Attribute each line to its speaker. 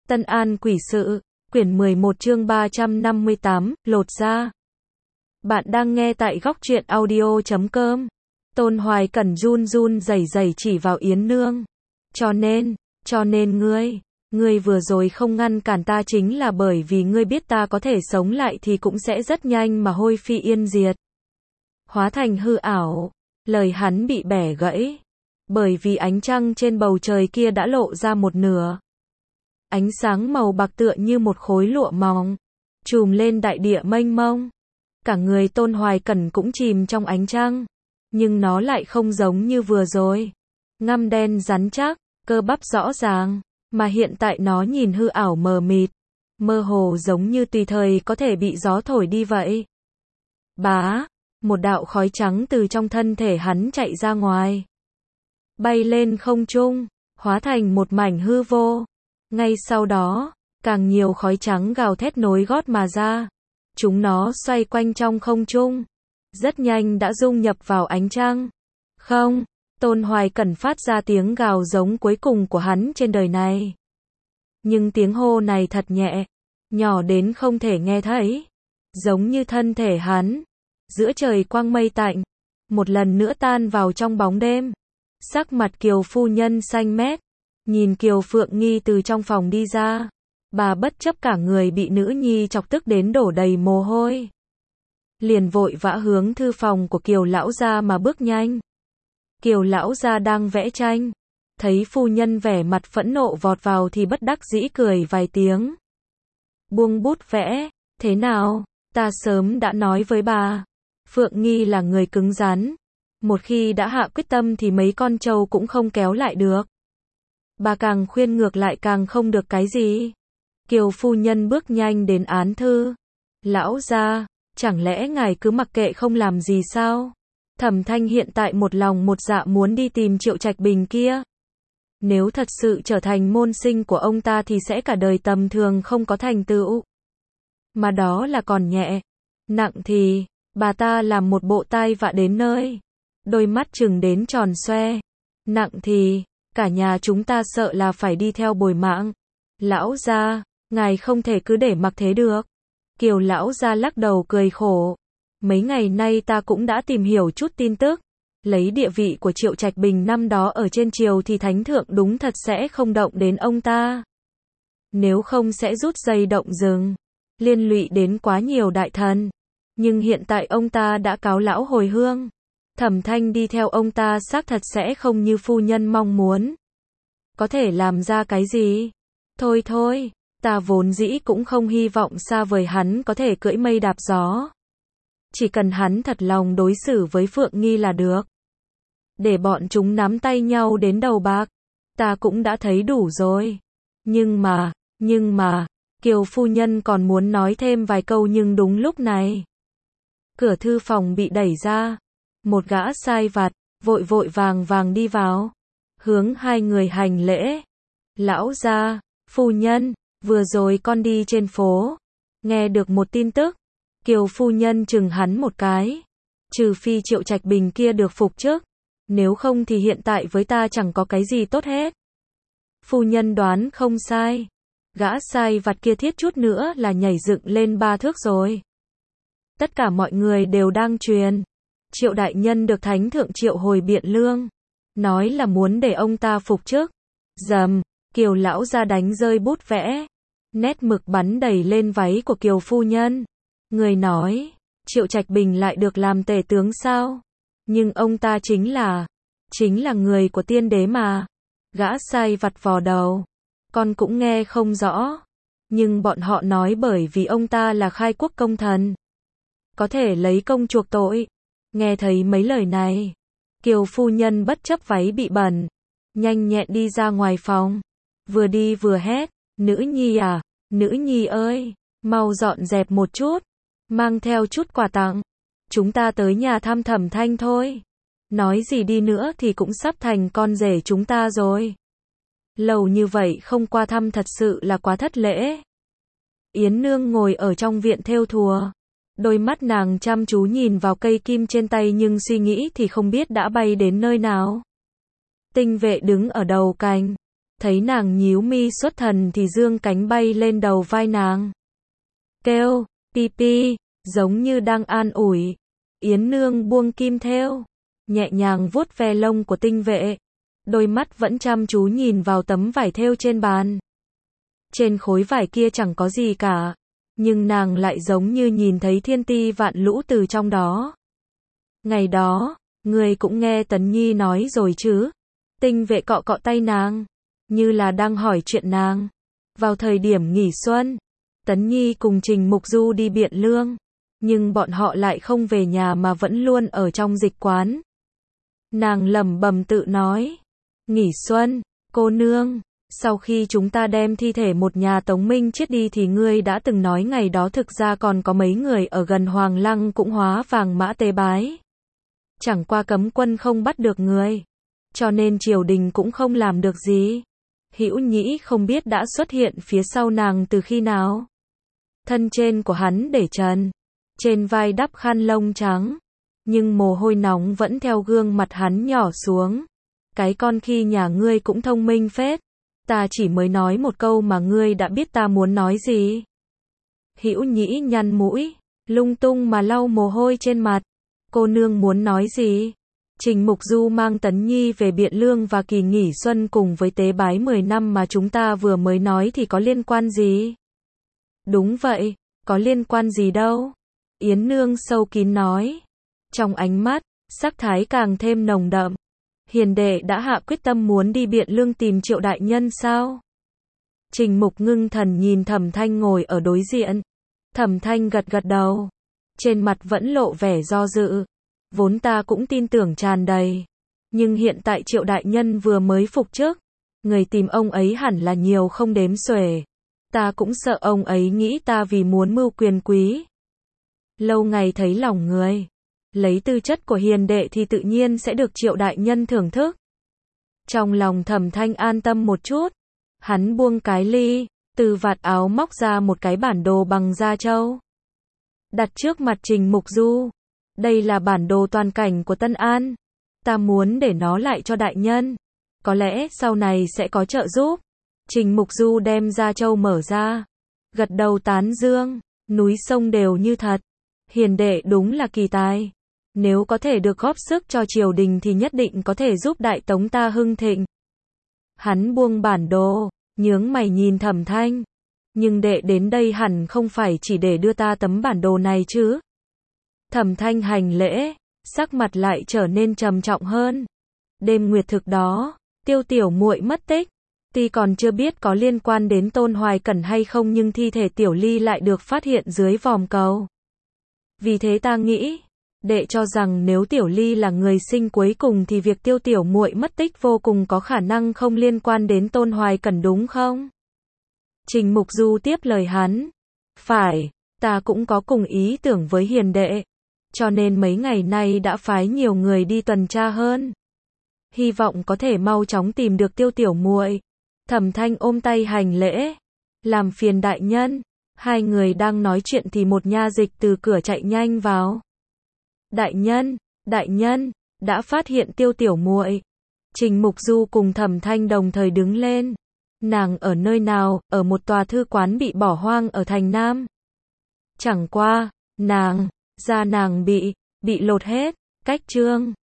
Speaker 1: Tân An Quỷ Sự, quyển 11 chương 358, lột da. Bạn đang nghe tại góc truyện audio.com. Tôn Hoài Cẩn run run rẩy rẩy chỉ vào Yến Nương. Cho nên ngươi vừa rồi không ngăn cản ta chính là bởi vì ngươi biết ta có thể sống lại thì cũng sẽ rất nhanh mà hôi phi yên diệt. Hóa thành hư ảo. Lời hắn bị bẻ gãy. Bởi vì ánh trăng trên bầu trời kia đã lộ ra một nửa. Ánh sáng màu bạc tựa như một khối lụa mỏng, trùm lên đại địa mênh mông. Cả người Tôn Hoài Cẩn cũng chìm trong ánh trăng, nhưng nó lại không giống như vừa rồi. Ngăm đen rắn chắc, cơ bắp rõ ràng, mà hiện tại nó nhìn hư ảo mờ mịt, mơ hồ giống như tùy thời có thể bị gió thổi đi vậy. Bá, một đạo khói trắng từ trong thân thể hắn chạy ra ngoài, bay lên không trung, hóa thành một mảnh hư vô. Ngay sau đó, càng nhiều khói trắng gào thét nối gót mà ra. Chúng nó xoay quanh trong không trung, rất nhanh đã dung nhập vào ánh trăng. Không, Tôn Hoài Cẩn phát ra tiếng gào giống cuối cùng của hắn trên đời này. Nhưng tiếng hô này thật nhẹ, nhỏ đến không thể nghe thấy. Giống như thân thể hắn, giữa trời quang mây tạnh, một lần nữa tan vào trong bóng đêm. Sắc mặt Kiều phu nhân xanh mét, nhìn Kiều Phượng Nghi từ trong phòng đi ra. Bà bất chấp cả người bị nữ nhi chọc tức đến đổ đầy mồ hôi, liền vội vã hướng thư phòng của Kiều lão gia mà bước nhanh. Kiều lão gia đang vẽ tranh, thấy phu nhân vẻ mặt phẫn nộ vọt vào thì bất đắc dĩ cười vài tiếng. Buông bút vẽ, thế nào, ta sớm đã nói với bà, Phượng Nghi là người cứng rắn, một khi đã hạ quyết tâm thì mấy con trâu cũng không kéo lại được. Bà càng khuyên ngược lại càng không được cái gì. Kiều phu nhân bước nhanh đến án thư. Lão gia, chẳng lẽ ngài cứ mặc kệ không làm gì sao? Thẩm Thanh hiện tại một lòng một dạ muốn đi tìm Triệu Trạch Bình kia. Nếu thật sự trở thành môn sinh của ông ta thì sẽ cả đời tầm thường không có thành tựu. Mà đó là còn nhẹ. Nặng thì, bà ta làm một bộ tai vạ đến nơi. Đôi mắt trừng đến tròn xoe. Nặng thì, cả nhà chúng ta sợ là phải đi theo bồi mạng. Lão gia, ngài không thể cứ để mặc thế được. Kiều lão gia lắc đầu cười khổ. Mấy ngày nay ta cũng đã tìm hiểu chút tin tức. Lấy địa vị của Triệu Trạch Bình năm đó ở trên triều thì thánh thượng đúng thật sẽ không động đến ông ta. Nếu không sẽ rút dây động rừng, liên lụy đến quá nhiều đại thần. Nhưng hiện tại ông ta đã cáo lão hồi hương. Thẩm Thanh đi theo ông ta xác thật sẽ không như phu nhân mong muốn. Có thể làm ra cái gì? Thôi, ta vốn dĩ cũng không hy vọng xa vời hắn có thể cưỡi mây đạp gió. Chỉ cần hắn thật lòng đối xử với Phượng Nghi là được. Để bọn chúng nắm tay nhau đến đầu bạc, ta cũng đã thấy đủ rồi. Nhưng mà, Kiều phu nhân còn muốn nói thêm vài câu nhưng đúng lúc này. Cửa thư phòng bị đẩy ra. Một gã sai vặt, vội vàng đi vào. Hướng hai người hành lễ. Lão gia, phu nhân, vừa rồi con đi trên phố. Nghe được một tin tức. Kiều phu nhân chừng hắn một cái. Trừ phi Triệu Trạch Bình kia được phục chức. Nếu không thì hiện tại với ta chẳng có cái gì tốt hết. Phu nhân đoán không sai. Gã sai vặt kia thiết chút nữa là nhảy dựng lên 3 thước rồi. Tất cả mọi người đều đang truyền. Triệu đại nhân được thánh thượng triệu hồi biện lương. Nói là muốn để ông ta phục chức. Dầm, Kiều lão ra đánh rơi bút vẽ. Nét mực bắn đầy lên váy của Kiều phu nhân. Người nói, Triệu Trạch Bình lại được làm tể tướng sao? Nhưng ông ta chính là người của tiên đế mà. Gã sai vặt vò đầu. Con cũng nghe không rõ. Nhưng bọn họ nói bởi vì ông ta là khai quốc công thần. Có thể lấy công chuộc tội. Nghe thấy mấy lời này, Kiều phu nhân bất chấp váy bị bẩn, nhanh nhẹn đi ra ngoài phòng. Vừa đi vừa hét, nữ nhi à, nữ nhi ơi, mau dọn dẹp một chút, mang theo chút quà tặng. Chúng ta tới nhà thăm Thẩm Thanh thôi. Nói gì đi nữa thì cũng sắp thành con rể chúng ta rồi. Lâu như vậy không qua thăm thật sự là quá thất lễ. Yến Nương ngồi ở trong viện thêu thùa. Đôi mắt nàng chăm chú nhìn vào cây kim trên tay nhưng suy nghĩ thì không biết đã bay đến nơi nào. Tinh Vệ đứng ở đầu cành, Thấy nàng nhíu mi xuất thần thì dương cánh bay lên đầu vai nàng. Kêu, pi pi, giống như đang an ủi. Yến Nương buông kim thêu, nhẹ nhàng vuốt ve lông của tinh vệ. Đôi mắt vẫn chăm chú nhìn vào tấm vải thêu trên bàn. Trên khối vải kia chẳng có gì cả, nhưng nàng lại giống như nhìn thấy thiên ti vạn lũ từ trong đó. Ngày đó, ngươi cũng nghe Tấn Nhi nói rồi chứ? Tinh vệ cọ cọ tay nàng, như là đang hỏi chuyện nàng. Vào thời điểm nghỉ xuân, Tấn Nhi cùng Trình Mục Du đi Biện Lương, nhưng bọn họ lại không về nhà mà vẫn luôn ở trong dịch quán. Nàng lẩm bẩm tự nói, nghỉ xuân, cô nương, sau khi chúng ta đem thi thể một nhà Tống Minh chết đi thì ngươi đã từng nói ngày đó thực ra còn có mấy người ở gần Hoàng Lăng cũng hóa vàng mã tế bái. Chẳng qua cấm quân không bắt được người, cho nên triều đình cũng không làm được gì. Hữu Nhĩ không biết đã xuất hiện phía sau nàng từ khi nào. Thân trên của hắn để trần, trên vai đắp khăn lông trắng, nhưng mồ hôi nóng vẫn theo gương mặt hắn nhỏ xuống. Cái con khi nhà ngươi cũng thông minh phết, ta chỉ mới nói một câu mà ngươi đã biết ta muốn nói gì. Hữu Nhĩ nhăn mũi, lung tung mà lau mồ hôi trên mặt. Cô nương muốn nói gì? Trình Mục Du mang Tấn Nhi về Biện Lương và kỳ nghỉ xuân cùng với tế bái 10 năm mà chúng ta vừa mới nói thì có liên quan gì? Đúng vậy, có liên quan gì đâu? Yến Nương sâu kín nói. Trong ánh mắt, sắc thái càng thêm nồng đậm. Hiền đệ đã hạ quyết tâm muốn đi Biện Lương tìm Triệu đại nhân sao? Trình Mục ngưng thần nhìn Thẩm Thanh ngồi ở đối diện. Thẩm Thanh gật gật đầu, trên mặt vẫn lộ vẻ do dự. Vốn ta cũng tin tưởng tràn đầy, nhưng hiện tại Triệu đại nhân vừa mới phục chức, người tìm ông ấy hẳn là nhiều không đếm xuể. Ta cũng sợ ông ấy nghĩ ta vì muốn mưu quyền quý. Lâu ngày thấy lòng người, lấy tư chất của hiền đệ thì tự nhiên sẽ được Triệu đại nhân thưởng thức. Trong lòng Thẩm Thanh an tâm một chút, hắn buông cái ly, từ vạt áo móc ra một cái bản đồ bằng da trâu, đặt trước mặt Trình Mục Du. Đây là bản đồ toàn cảnh của Tân An. Ta muốn để nó lại cho đại nhân. Có lẽ sau này sẽ có trợ giúp. Trình Mục Du đem da trâu mở ra, gật đầu tán dương. Núi sông đều như thật. Hiền đệ đúng là kỳ tài. Nếu có thể được góp sức cho triều đình thì nhất định có thể giúp Đại Tống ta hưng thịnh. Hắn buông bản đồ, nhướng mày nhìn Thẩm Thanh. Nhưng đệ đến đây hẳn không phải chỉ để đưa ta tấm bản đồ này chứ? Thẩm Thanh hành lễ, sắc mặt lại trở nên trầm trọng hơn. Đêm nguyệt thực đó, Tiêu tiểu muội mất tích. Tuy còn chưa biết có liên quan đến Tôn Hoài Cẩn hay không nhưng thi thể Tiểu Ly lại được phát hiện dưới vòm cầu. Vì thế ta nghĩ, đệ cho rằng nếu Tiểu Ly là người sinh cuối cùng thì việc Tiêu tiểu muội mất tích vô cùng có khả năng không liên quan đến Tôn Hoài Cẩn đúng không? Trình Mục Du tiếp lời hắn. Phải, ta cũng có cùng ý tưởng với hiền đệ. Cho nên mấy ngày nay đã phái nhiều người đi tuần tra hơn. Hy vọng có thể mau chóng tìm được Tiêu tiểu muội. Thẩm Thanh ôm tay hành lễ. Làm phiền đại nhân. Hai người đang nói chuyện thì một nha dịch từ cửa chạy nhanh vào. Đại nhân, đã phát hiện Tiêu tiểu muội. Trình Mục Du cùng Thẩm Thanh đồng thời đứng lên. Nàng ở nơi nào? Ở một tòa thư quán bị bỏ hoang ở thành Nam. Chẳng qua, da nàng bị lột hết, cách trương.